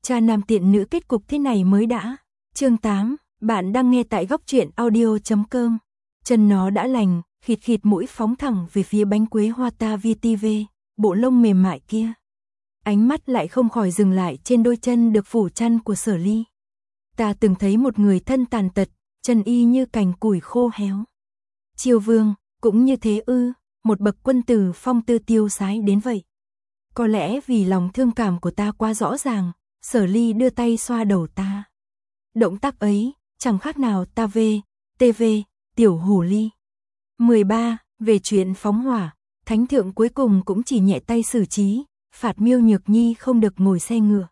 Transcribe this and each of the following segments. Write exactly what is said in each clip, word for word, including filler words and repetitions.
Cha nam tiện nữ kết cục thế này mới đã. Chương tám, bạn đang nghe tại góc truyện audio chấm com. Chân nó đã lành, khịt khịt mũi phóng thẳng về phía bánh quế hoa ta vi ti vi, bộ lông mềm mại kia. Ánh mắt lại không khỏi dừng lại trên đôi chân được phủ chăn của Sở Ly. Ta từng thấy một người thân tàn tật, chân y như cành củi khô héo. Chiêu Vương, cũng như thế ư, một bậc quân tử phong tư tiêu sái đến vậy. Có lẽ vì lòng thương cảm của ta quá rõ ràng, Sở Ly đưa tay xoa đầu ta. Động tác ấy, chẳng khác nào ta về, tê vê, tiểu hồ ly. mười ba. Về chuyện phóng hỏa, Thánh thượng cuối cùng cũng chỉ nhẹ tay xử trí, phạt Miêu Nhược Nhi không được ngồi xe ngựa.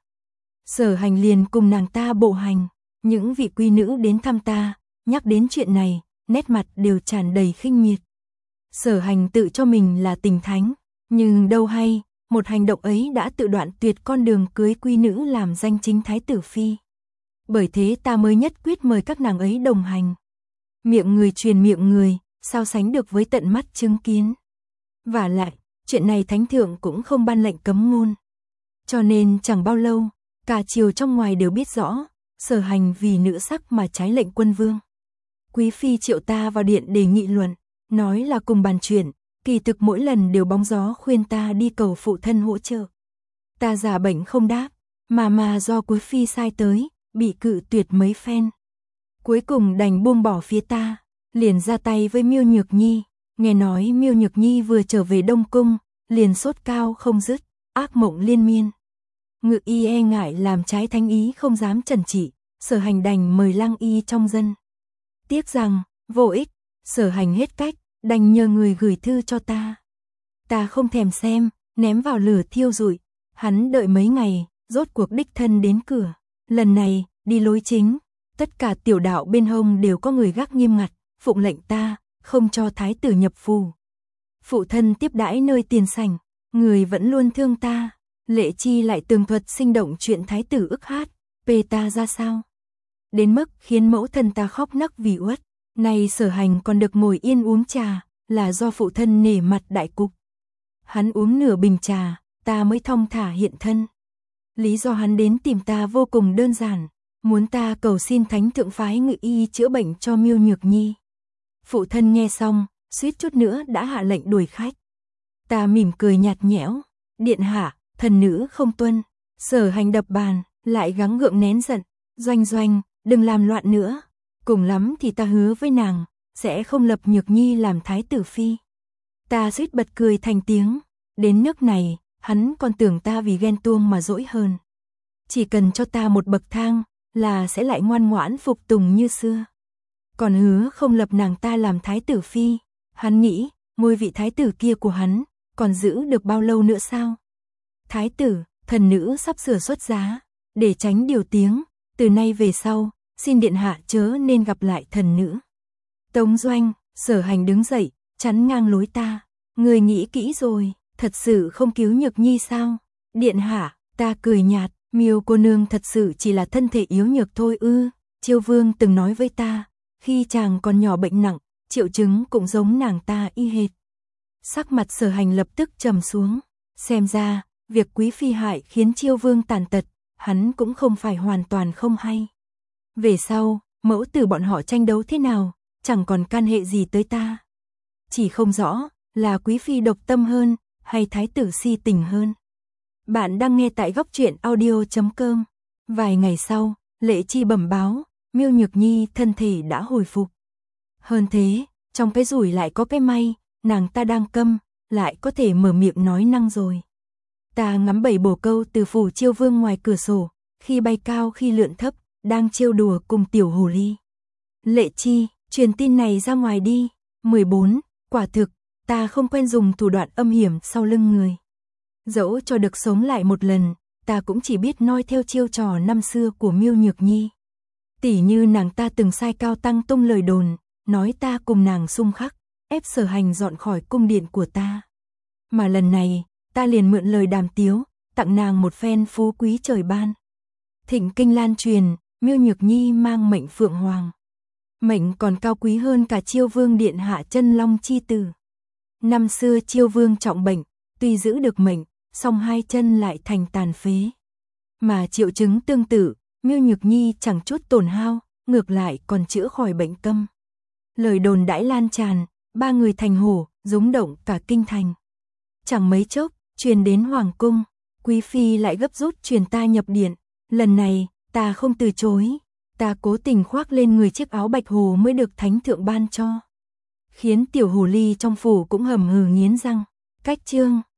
Sở Hành liền cùng nàng ta bộ hành, những vị quý nữ đến thăm ta, nhắc đến chuyện này, nét mặt đều tràn đầy khinh miệt. Sở Hành tự cho mình là tình thánh, nhưng đâu hay, một hành động ấy đã tự đoạn tuyệt con đường cưới quý nữ làm danh chính thái tử phi. Bởi thế ta mới nhất quyết mời các nàng ấy đồng hành. Miệng người truyền miệng người, sao sánh được với tận mắt chứng kiến. Vả lại, chuyện này Thánh thượng cũng không ban lệnh cấm ngôn. Cho nên chẳng bao lâu, cả triều trong ngoài đều biết rõ, Sở Hành vì nữ sắc mà trái lệnh quân vương. Quý phi triệu ta vào điện để nghị luận, nói là cùng bàn chuyện, kỳ thực mỗi lần đều bóng gió khuyên ta đi cầu phụ thân hỗ trợ. Ta giả bệnh không đáp, mà mà do quý phi sai tới, bị cự tuyệt mấy phen. Cuối cùng đành buông bỏ phía ta, liền ra tay với Miêu Nhược Nhi, nghe nói Miêu Nhược Nhi vừa trở về Đông Cung, liền sốt cao không dứt, ác mộng liên miên. Ngự y e ngại làm trái thánh ý không dám trần trị, Sở Hành đành mời lang y trong dân. Tiếc rằng, vô ích, Sở Hành hết cách, đành nhờ người gửi thư cho ta. Ta không thèm xem, ném vào lửa thiêu rụi, hắn đợi mấy ngày, rốt cuộc đích thân đến cửa. Lần này, đi lối chính, tất cả tiểu đạo bên hông đều có người gác nghiêm ngặt, phụng lệnh ta, không cho thái tử nhập phủ. Phụ thân tiếp đãi nơi tiền sảnh, người vẫn luôn thương ta, Lệ Chi lại tường thuật sinh động chuyện thái tử ức hát, pê ta ra sao. Đến mức khiến mẫu thân ta khóc nấc vì uất, nay Sở Hành còn được ngồi yên uống trà, là do phụ thân nể mặt đại cục. Hắn uống nửa bình trà, ta mới thong thả hiện thân. Lý do hắn đến tìm ta vô cùng đơn giản, muốn ta cầu xin Thánh thượng phái ngự y chữa bệnh cho Miêu Nhược Nhi. Phụ thân nghe xong, suýt chút nữa đã hạ lệnh đuổi khách. Ta mỉm cười nhạt nhẽo, điện hạ, thần nữ không tuân. Sở Hành đập bàn, lại gắng gượng nén giận, Doanh Doanh, đừng làm loạn nữa. Cùng lắm thì ta hứa với nàng, sẽ không lập Nhược Nhi làm thái tử phi. Ta suýt bật cười thành tiếng, đến nước này, hắn còn tưởng ta vì ghen tuông mà dỗi hơn. Chỉ cần cho ta một bậc thang, là sẽ lại ngoan ngoãn phục tùng như xưa. Còn hứa không lập nàng ta làm thái tử phi, hắn nghĩ, ngôi vị thái tử kia của hắn, còn giữ được bao lâu nữa sao? Thái tử, thần nữ sắp sửa xuất giá, để tránh điều tiếng, từ nay về sau, xin điện hạ chớ nên gặp lại thần nữ. Tống Doanh, Sở Hành đứng dậy, chắn ngang lối ta, người nghĩ kỹ rồi, thật sự không cứu Nhược Nhi sao? Điện hạ, ta cười nhạt, Miêu cô nương thật sự chỉ là thân thể yếu nhược thôi ư? Chiêu Vương từng nói với ta, khi chàng còn nhỏ bệnh nặng, triệu chứng cũng giống nàng ta y hệt. Sắc mặt Sở Hành lập tức trầm xuống, xem ra, việc quý phi hại khiến Chiêu Vương tàn tật, hắn cũng không phải hoàn toàn không hay. Về sau, mẫu tử bọn họ tranh đấu thế nào, chẳng còn can hệ gì tới ta. Chỉ không rõ, là quý phi độc tâm hơn, hay thái tử si tình hơn. Bạn đang nghe tại góc truyện audio chấm com. Vài ngày sau, Lệ Chi bẩm báo, Miêu Nhược Nhi thân thể đã hồi phục. Hơn thế, trong cái rủi lại có cái may, nàng ta đang câm, lại có thể mở miệng nói năng rồi. Ta ngắm bảy bồ câu từ phủ Chiêu Vương ngoài cửa sổ, khi bay cao khi lượn thấp, đang trêu đùa cùng tiểu hồ ly. Lệ Chi, truyền tin này ra ngoài đi. mười bốn. Quả thực, ta không quen dùng thủ đoạn âm hiểm sau lưng người. Dẫu cho được sống lại một lần, ta cũng chỉ biết noi theo chiêu trò năm xưa của Miêu Nhược Nhi. Tỉ như nàng ta từng sai Cao Tăng tung lời đồn, nói ta cùng nàng xung khắc, ép Sở Hành dọn khỏi cung điện của ta. Mà lần này, ta liền mượn lời đàm tiếu, tặng nàng một phen phú quý trời ban. Thịnh kinh lan truyền, Miêu Nhược Nhi mang mệnh Phượng Hoàng. Mệnh còn cao quý hơn cả Chiêu Vương điện hạ Chân Long chi tử. Năm xưa Chiêu Vương trọng bệnh, tuy giữ được mệnh, song hai chân lại thành tàn phế. Mà triệu chứng tương tự, Miêu Nhược Nhi chẳng chút tổn hao, ngược lại còn chữa khỏi bệnh câm. Lời đồn đãi lan tràn, ba người thành hổ, rúng động cả kinh thành. Chẳng mấy chốc, truyền đến hoàng cung, quý phi lại gấp rút truyền ta nhập điện, lần này, ta không từ chối, ta cố tình khoác lên người chiếc áo bạch hồ mới được thánh thượng ban cho. Khiến tiểu hồ ly trong phủ cũng hầm hừ nghiến răng, cách chương.